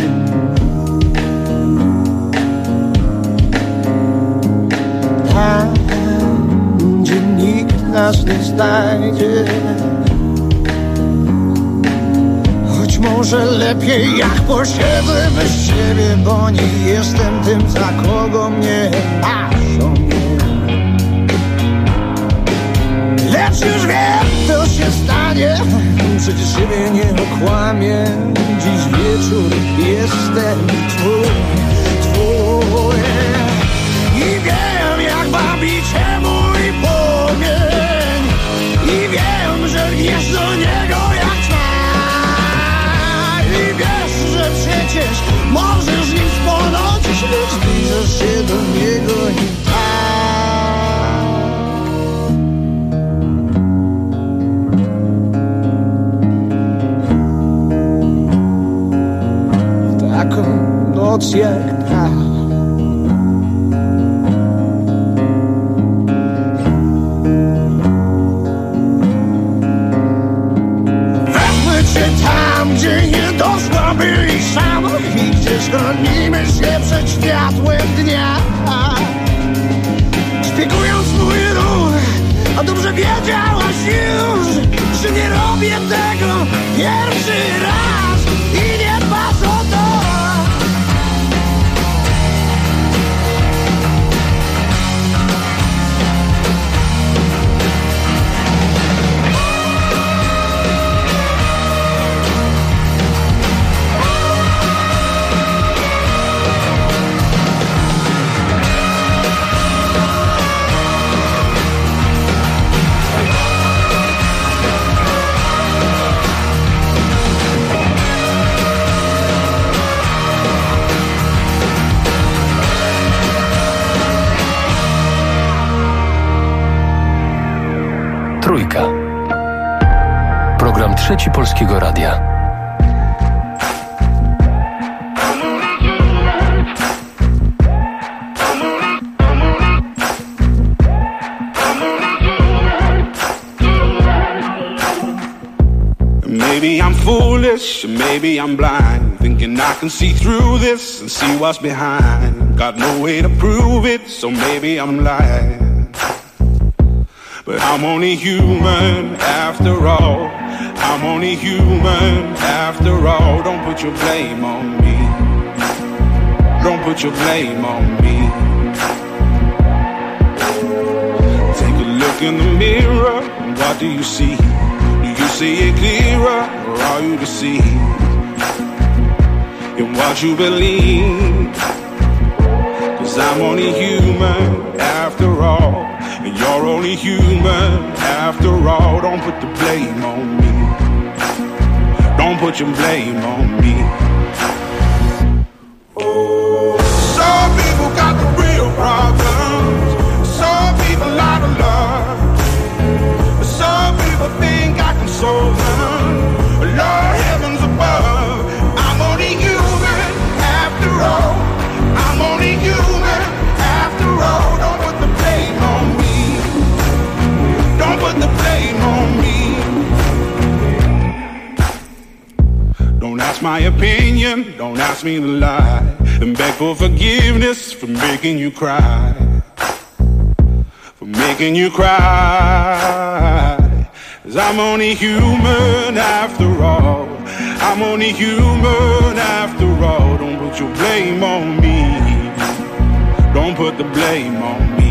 tam, gdzie nikt nas nie znajdzie. Choć może lepiej jak posiedzę bez ciebie, bo nie jestem tym, za kogo mnie masz o mnie. Lecz już wiem, to się stanie, przecież siebie nie okłamię. Dziś wieczór jestem twój. I wiem, jak bawi cię mój płomień, i wiem, że wiesz do niego jak trwa. I wiesz, że przecież możesz nim spłonąć, lecz zbliżasz się do niego i noc jak ta. Wezmę cię tam, gdzie nie doszła byli sam i gdzie schronimy się przed światłem dnia. Szpiegując mój ruch, a dobrze wiedziałaś już, że nie robię tego pierwszy raz i nie dbasz o to. Trójka. Program Trzeci Polskiego Radia. Maybe I'm foolish, maybe I'm blind, thinking I can see through this and see what's behind. Got no way to prove it, so maybe I'm lying. But I'm only human after all. I'm only human after all. Don't put your blame on me. Don't put your blame on me. Take a look in the mirror, what do you see? Do you see it clearer, or are you deceived in what you believe? 'Cause I'm only human after all. And you're only human after all. Don't put the blame on me. Don't put your blame on me. Some people got the real problems. Some people out of love. Some people think I can solve them. Lord heavens above, I'm only human after all. I'm only human after all. Don't put the blame on me. Don't put the blame on me. Don't ask my opinion, don't ask me to lie, and beg for forgiveness for making you cry. For making you cry. 'Cause I'm only human after all. I'm only human after all. Don't put your blame on me. Don't put the blame on me.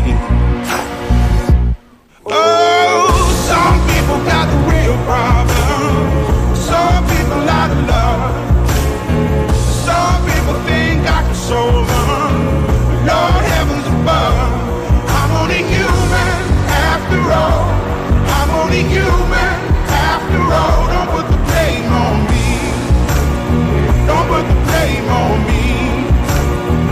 Oh, some people got the real problems. Some people out of love. Some people think I can solve them. Lord heavens above, I'm only human after all. I'm only human after all. Don't put the blame on me. Don't put the blame on me.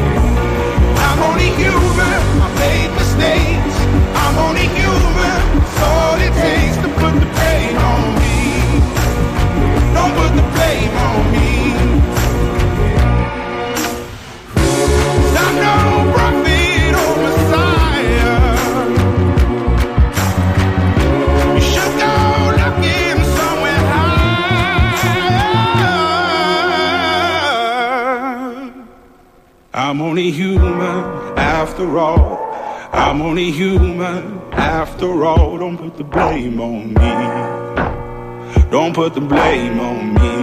only human after all. I'm only human after all. Don't put the blame on me. Don't put the blame on me.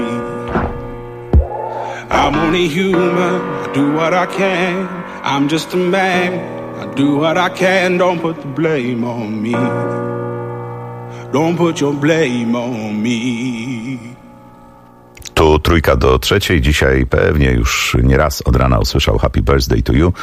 I'm only human, I do what I can. I'm just a man, I do what I can. Don't put the blame on me. Don't put your blame on me. Tu 2:03. Dzisiaj pewnie już nieraz od rana usłyszał Happy Birthday to You.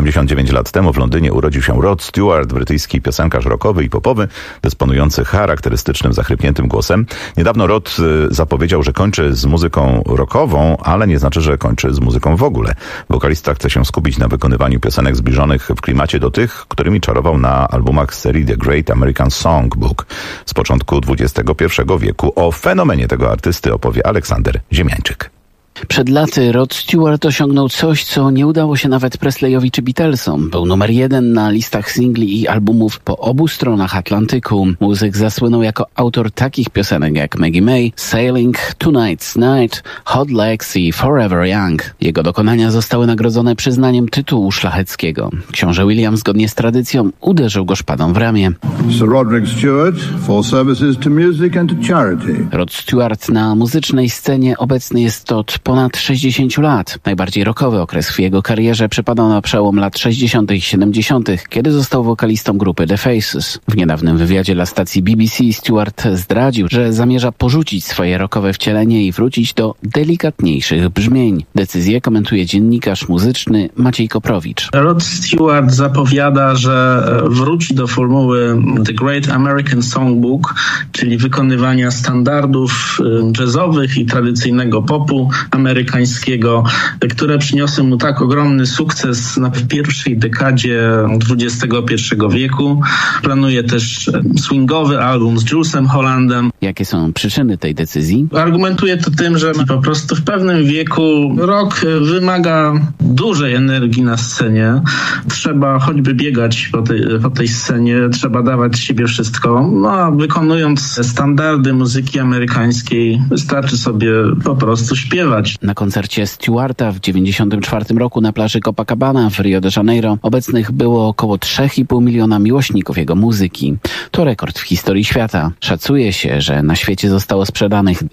79 lat temu w Londynie urodził się Rod Stewart, brytyjski piosenkarz rockowy i popowy, dysponujący charakterystycznym, zachrypniętym głosem. Niedawno Rod zapowiedział, że kończy z muzyką rockową, ale nie znaczy, że kończy z muzyką w ogóle. Wokalista chce się skupić na wykonywaniu piosenek zbliżonych w klimacie do tych, którymi czarował na albumach z serii The Great American Songbook z początku XXI wieku. O fenomenie tego artysty opowie Aleksander Ziemiańczyk. Przed laty Rod Stewart osiągnął coś, co nie udało się nawet Presleyowi czy Beatlesom. Był numer 1 na listach singli i albumów po obu stronach Atlantyku. Muzyk zasłynął jako autor takich piosenek jak Maggie May, Sailing, Tonight's Night, Hot Legs i Forever Young. Jego dokonania zostały nagrodzone przyznaniem tytułu szlacheckiego. Książę William zgodnie z tradycją uderzył go szpadą w ramię. Sir Roderick Stewart, for services to music and to charity. Rod Stewart na muzycznej scenie obecny jest od ponad 60 lat. Najbardziej rockowy okres w jego karierze przypadał na przełom lat 60. i 70., kiedy został wokalistą grupy The Faces. W niedawnym wywiadzie dla stacji BBC Stewart zdradził, że zamierza porzucić swoje rockowe wcielenie i wrócić do delikatniejszych brzmień. Decyzję komentuje dziennikarz muzyczny Maciej Koprowicz. Rod Stewart zapowiada, że wróci do formuły The Great American Songbook, czyli wykonywania standardów jazzowych i tradycyjnego popu amerykańskiego, które przyniosły mu tak ogromny sukces w pierwszej dekadzie XXI wieku. Planuje też swingowy album z Julesem Hollandem. Jakie są przyczyny tej decyzji? Argumentuje to tym, że po prostu w pewnym wieku rock wymaga dużej energii na scenie. Trzeba choćby biegać po tej scenie, trzeba dawać z siebie wszystko. No, wykonując standardy muzyki amerykańskiej, wystarczy sobie po prostu śpiewać. Na koncercie Stewarta w 1994 roku na plaży Copacabana w Rio de Janeiro obecnych było około 3,5 miliona miłośników jego muzyki. To rekord w historii świata. Szacuje się, że na świecie zostało sprzedanych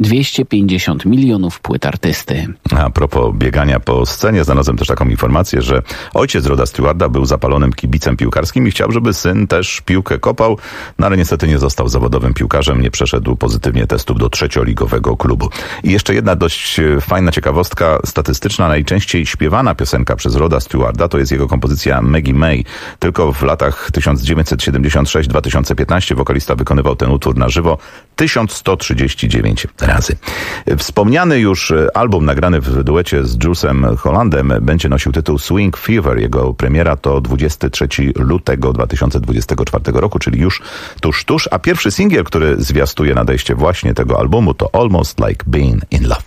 250 milionów płyt artysty. A propos biegania po scenie, znalazłem też taką informację, że ojciec Roda Stewarta był zapalonym kibicem piłkarskim i chciał, żeby syn też piłkę kopał, no ale niestety nie został zawodowym piłkarzem, nie przeszedł pozytywnie testów do trzecioligowego klubu. I jeszcze jedna dość fajna ciekawostka statystyczna. Najczęściej śpiewana piosenka przez Roda Stewarta to jest jego kompozycja Maggie May. Tylko w latach 1976-2015 wokalista wykonywał ten utwór na żywo 1139 razy. Wspomniany już album nagrany w duecie z Julesem Hollandem będzie nosił tytuł Swing Fever. Jego premiera to 23 lutego 2024 roku, czyli już tuż, a pierwszy singiel, który zwiastuje nadejście właśnie tego albumu, to Almost Like Being in Love.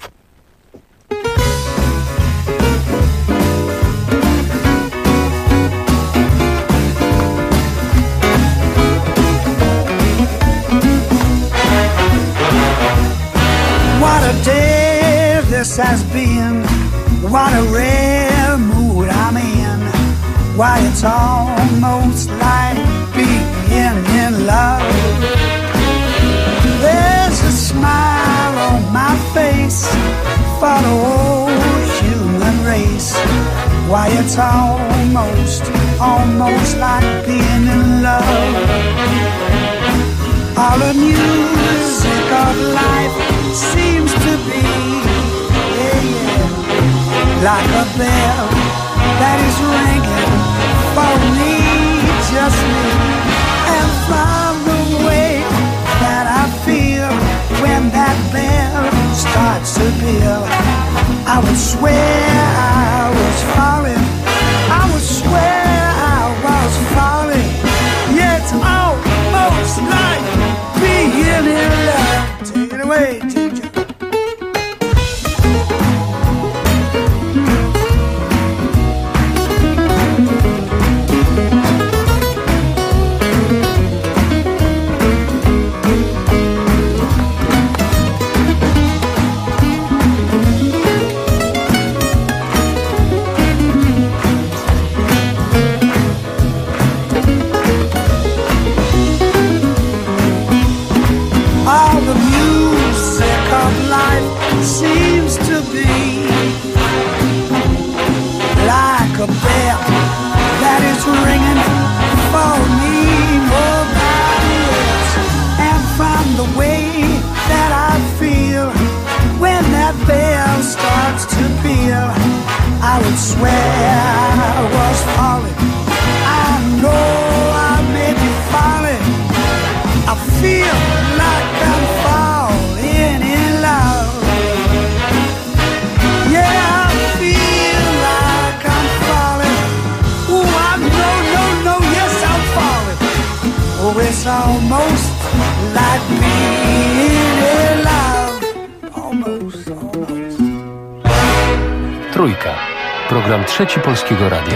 What a day this has been. What a rare mood I'm in. Why, it's almost like being in love. There's a smile on my face for the whole human race. Why, it's almost like being in love. All the music of life seems to be, like a bell that is ringing for me, just me. And from the way that I feel when that bell starts to peal, I would swear I was falling. I would swear I was falling. Yeah, it's almost like being in love. Take it away, teacher. almost like being in love. Almost. Trójka. Program Trzeci Polskiego Radia.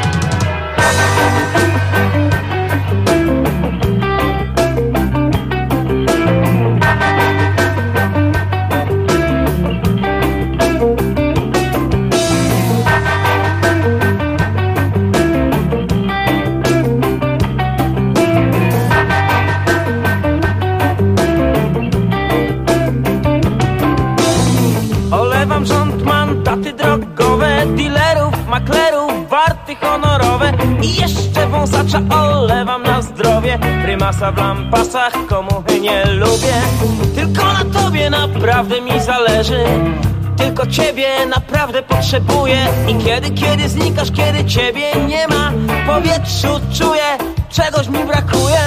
Olewam rząd, mandaty drogowe, dealerów, maklerów, warty honorowe i jeszcze wąsacza olewam na zdrowie. Prymasa w lampasach, komuchy nie lubię. Tylko na tobie naprawdę mi zależy. Tylko ciebie naprawdę potrzebuję. I kiedy znikasz, kiedy ciebie nie ma, w powietrzu czuję, czegoś mi brakuje.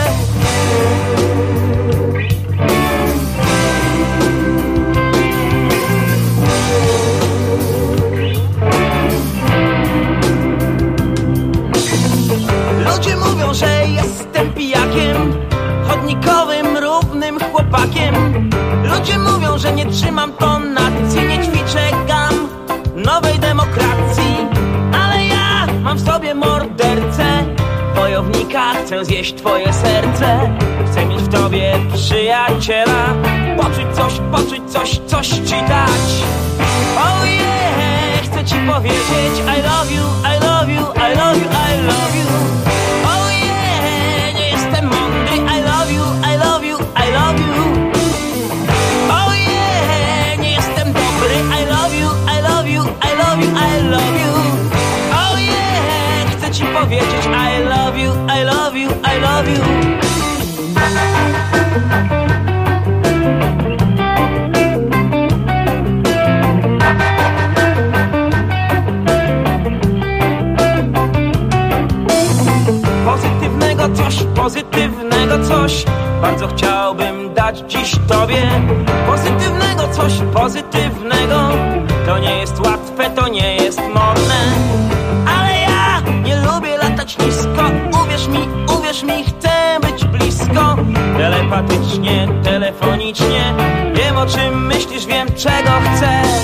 Ludzie mówią, że jestem pijakiem, chodnikowym, równym chłopakiem. Ludzie mówią, że nie trzymam tonacji, nie ćwiczę gam nowej demokracji. Ale ja mam w sobie mordercę, wojownika, chcę zjeść twoje serce. Chcę mieć w tobie przyjaciela, poczuć coś ci dać. Oh yeah, chcę ci powiedzieć I love you, I love you, I love you, I love you. Oh yeah, nie jestem mądry, I love you, I love you, I love you. Oh yeah, nie jestem dobry, I love you, I love you, I love you, I love you. Oh yeah, chcę ci powiedzieć I love you, I love you, I love you. Pozytywnego coś bardzo chciałbym dać dziś tobie. Pozytywnego coś, pozytywnego. To nie jest łatwe, to nie jest modne, ale ja nie lubię latać nisko. Uwierz mi, chcę być blisko. Telepatycznie, telefonicznie. Wiem, o czym myślisz, wiem, czego chcesz.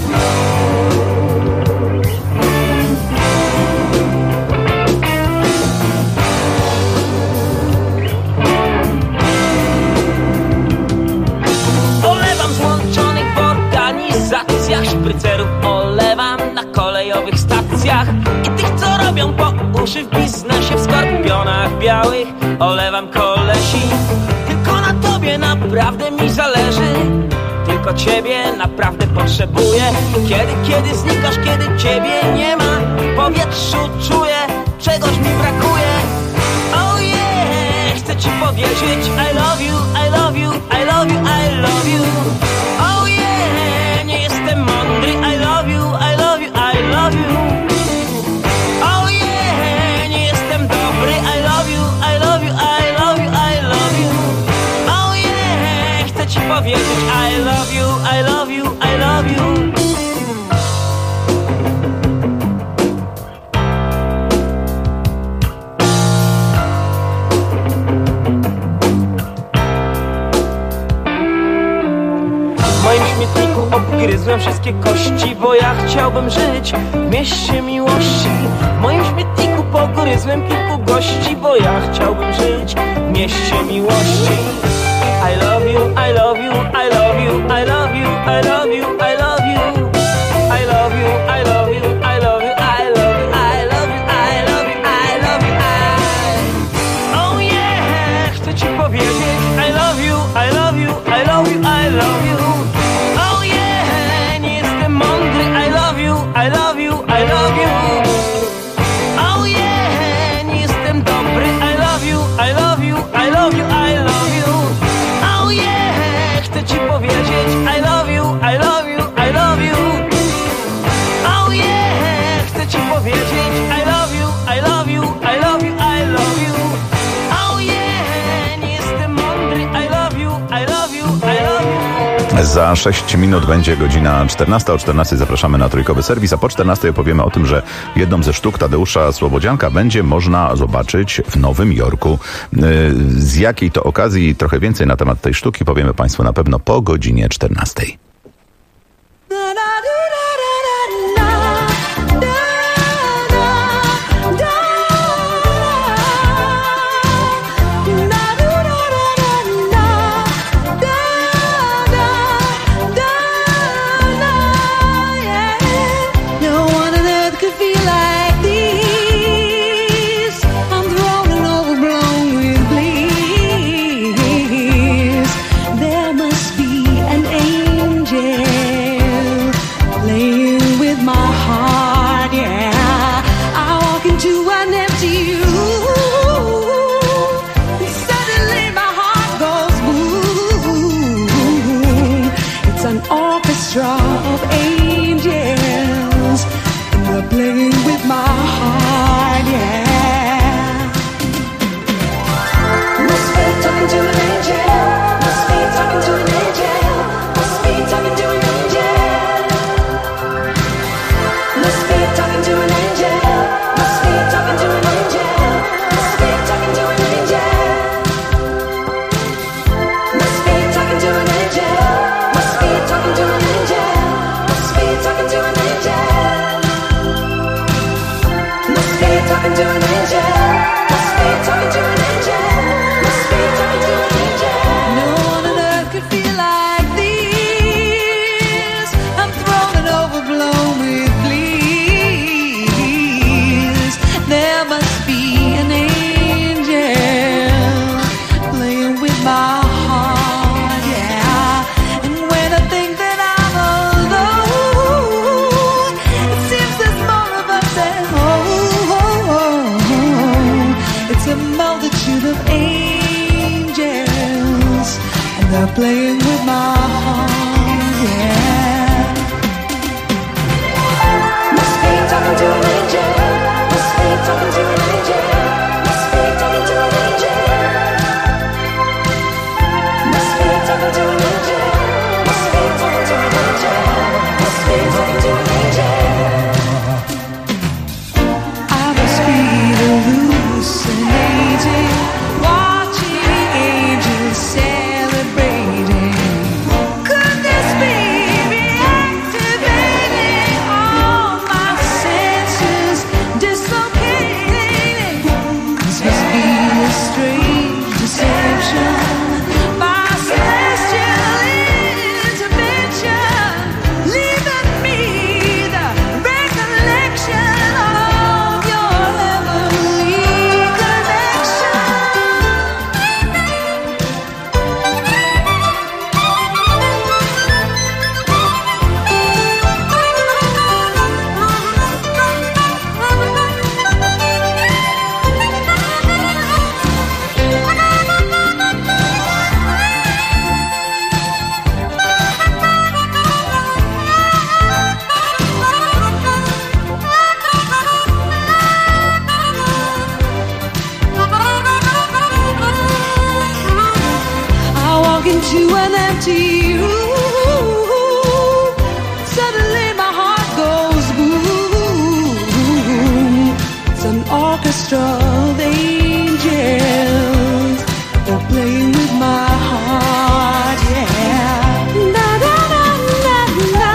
Szprycerów olewam na kolejowych stacjach i tych, co robią po uszy w biznesie. W skorpionach białych olewam kolesi. Tylko na tobie naprawdę mi zależy. Tylko ciebie naprawdę potrzebuję. Kiedy znikasz, kiedy ciebie nie ma, w powietrzu czuję, czegoś mi brakuje. Oh yeah, chcę ci powiedzieć I love you, I love you, I love you, I love you. Oh yeah, nie jestem mądry, I love you, I love you, I love you. Oh yeah, nie jestem dobry, I love you, I love you, I love you, I love you. Oh yeah, chcę ci powiedzieć I love you, I love you, I love you. Obgryzłem wszystkie kości, bo ja chciałbym żyć w mieście miłości. W moim śmietniku pogryzłem kilku gości, bo ja chciałbym żyć w mieście miłości. I love you, I love you, I love you, I love you, I love you, I love you. I love you, I love you, I love you, I love you, I love you, I love you, I love you, Oh yeah, chcę ci powiedzieć I love you, I love you, I love you, I love you. Oh yeah, nie jestem mądry, I love you, I love you, I love you. Oh yeah, nie jestem dobry, I love you, I love you, I love you, I love you. Oh yeah, chcę ci powiedzieć I love you, I love you, Za 6 minut będzie godzina 14. O 14 zapraszamy na trójkowy serwis, a po 14 opowiemy o tym, że jedną ze sztuk Tadeusza Słobodzianka będzie można zobaczyć w Nowym Jorku. Z jakiej to okazji trochę więcej na temat tej sztuki powiemy Państwu na pewno po godzinie 14. Of angels, and they're playing with my heart, yeah. Must be talking to an angel. Must be talking to an angel. Must be talking to an angel. Must be talking to an angel. Must be talking to an angel. Must be talking to an angel. Must be talking to an angel. Must be talking to an angel. Talking to an angel. Must be talking to an angel. Must be talking to an angel. Must be talking to an angel. No one on earth could feel like this. I'm thrown and overblown with bliss. There must be an angel playing with my heart, yeah. And when I think that I'm alone, there's more of us at home. It's a multitude of angels, and they're playing with my heart, yeah. Must be talking to an angel. Must be talking to an angel. Must be talking to an angel. Must be talking to an angel. Must be talking to an angel. Must be talking to an angel. Hallucinating, watching angels celebrating. Could this be reactivating all my senses, dislocating? This must be a strange deception, my celestial intervention, leaving me the recollection of your heavenly connection. I walk into an empty room. Suddenly my heart goes boom. It's an orchestra of angels. They're playing with my heart, yeah. Na na na na na.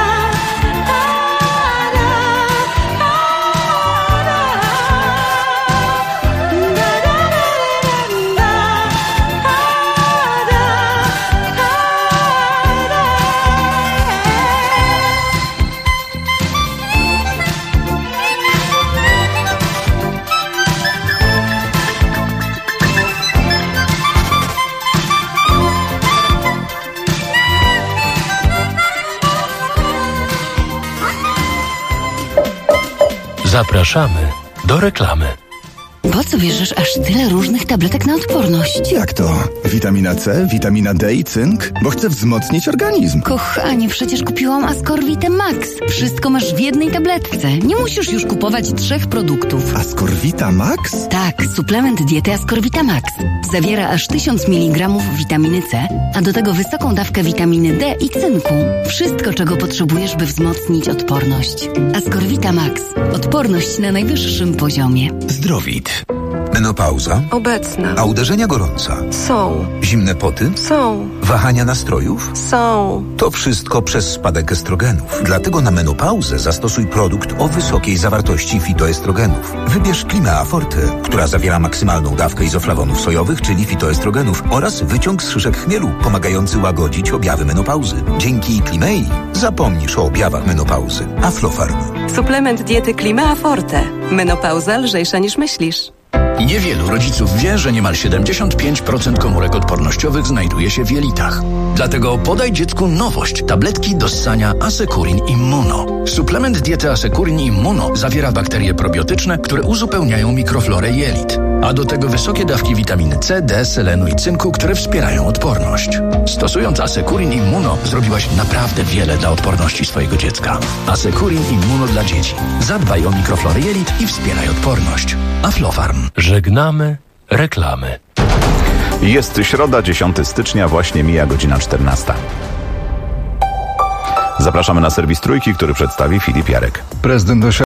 Zapraszamy do reklamy. po co bierzesz aż tyle różnych tabletek na odporność? Jak to? Witamina C, witamina D i cynk? Bo chcę wzmocnić organizm. Kochanie, przecież kupiłam Ascorvitę Max. Wszystko masz w jednej tabletce. Nie musisz już kupować 3 produktów. Ascorvita Max? Tak, suplement diety Ascorvita Max. Zawiera aż 1000 mg witaminy C, a do tego wysoką dawkę witaminy D i cynku. Wszystko, czego potrzebujesz, by wzmocnić odporność. Ascorvita Max. Odporność na najwyższym poziomie. Zdrowit. Menopauza? Obecna. A uderzenia gorąca? Są. Zimne poty? Są. Wahania nastrojów? Są. To wszystko przez spadek estrogenów. Dlatego na menopauzę zastosuj produkt o wysokiej zawartości fitoestrogenów. Wybierz Klimea Forte, która zawiera maksymalną dawkę izoflawonów sojowych, czyli fitoestrogenów, oraz wyciąg z szyszek chmielu, pomagający łagodzić objawy menopauzy. Dzięki Klimei zapomnisz o objawach menopauzy. Aflofarm. Suplement diety Klimea Forte. Menopauza lżejsza niż myślisz. Niewielu rodziców wie, że niemal 75% komórek odpornościowych znajduje się w jelitach. Dlatego podaj dziecku nowość. Tabletki do ssania Assecurin Immuno. Suplement diety Assecurin Immuno zawiera bakterie probiotyczne, które uzupełniają mikroflorę jelit. A do tego wysokie dawki witaminy C, D, selenu i cynku, które wspierają odporność. Stosując Assecurin Immuno zrobiłaś naprawdę wiele dla odporności swojego dziecka. Assecurin Immuno dla dzieci. Zadbaj o mikroflorę jelit i wspieraj odporność. Aflofarm. Żegnamy reklamy. Jest środa, 10 stycznia, właśnie mija godzina 14. Zapraszamy na serwis Trójki, który przedstawi Filip Jarek. Prezydent